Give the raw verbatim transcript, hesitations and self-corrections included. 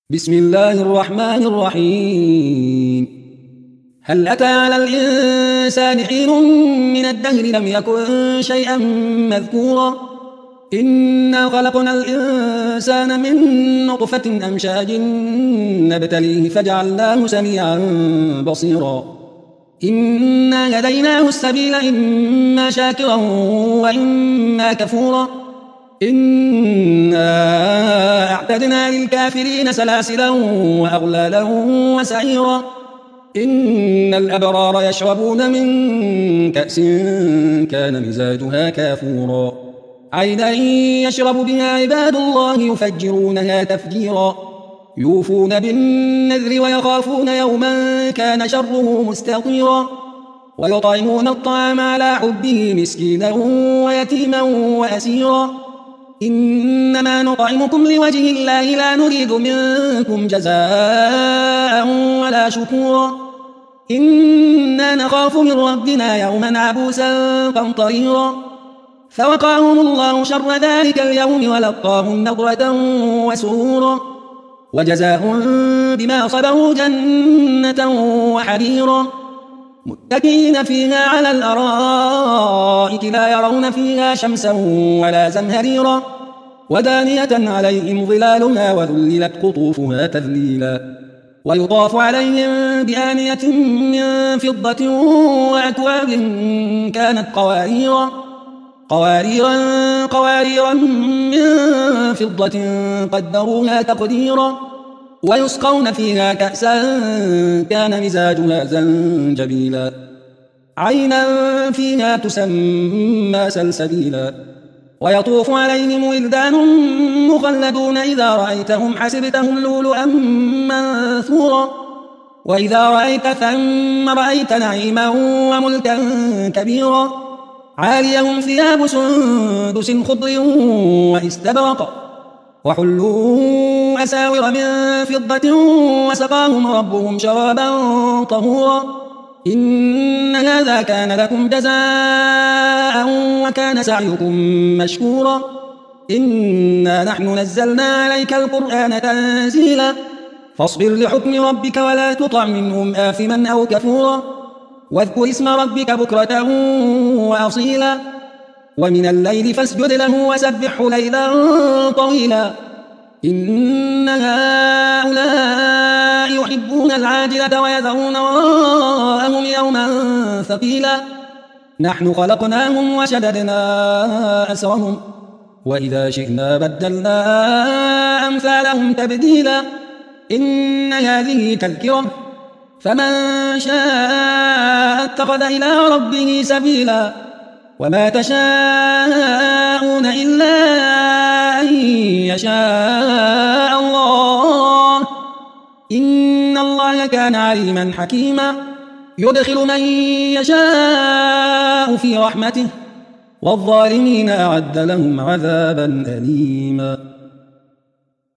بسم الله الرحمن الرحيم. هل أتى على الإنسان حين من الدهر لم يكن شيئا مذكورا إنا خلقنا الإنسان من نطفة أمشاج نبتليه فجعلناه سميعا بصيرا إنا هديناه السبيل إما شاكرا وإما كفورا إنا أعتدنا للكافرين سلاسلا وأغلالا وسعيرا إن الأبرار يشربون من كأس كان مزاجها كافورا عينا يشرب بها عباد الله يفجرونها تفجيرا يوفون بالنذر ويخافون يوما كان شره مستطيرا ويطعمون الطعام على حبه مسكينا ويتيما وأسيرا إنما نطعمكم لوجه الله لا نريد منكم جزاء ولا شكورا إنا نخاف من ربنا يوما عبوسا قمطريرا فوقاهم الله شر ذلك اليوم ولقاهم نضرة وسرورا وجزاهم بما صبروا جنة وحريرا متكئين فيها على الأرائك لا يرون فيها شمسا ولا زمهريرا ودانية عليهم ظلالها وذللت قطوفها تذليلا ويطاف عليهم بآنية من فضة وأكواب كانت قواريرا قواريرا قواريرا من فضة قدروها تقديرا ويسقون فيها كأسا كان مزاجها زنجبيلا عينا فيها تسمى سلسبيلا ويطوف عليهم ولدان مخلدون إذا رأيتهم حسبتهم لؤلؤا منثورا وإذا رأيت ثم رأيت نعيما وملكا كبيرا عاليهم ثياب سندس خضر واستبرق وحلوا أساور من فضة وسقاهم ربهم شرابا طهورا إن هذا كان لكم جزاء وكان سعيكم مشكورا إنا نحن نزلنا عليك القرآن تنزيلا فاصبر لحكم ربك ولا تطع منهم آثما أو كفورا واذكر اسم ربك بكرة وأصيلا ومن الليل فاسجد له وسبحه ليلا طويلا إن هؤلاء يحبون العاجلة ويذرون وراءهم يوما ثقيلا نحن خلقناهم وشددنا أسرهم وإذا شئنا بدلنا أمثالهم تبديلا إن هذه تذكرة فمن شاء اتخذ إلى ربه سبيلا وما تشاءون إلا أن يشاء الله إن الله كان عليما حكيما يدخل من يشاء في رحمته والظالمين أعد لهم عذابا أليما.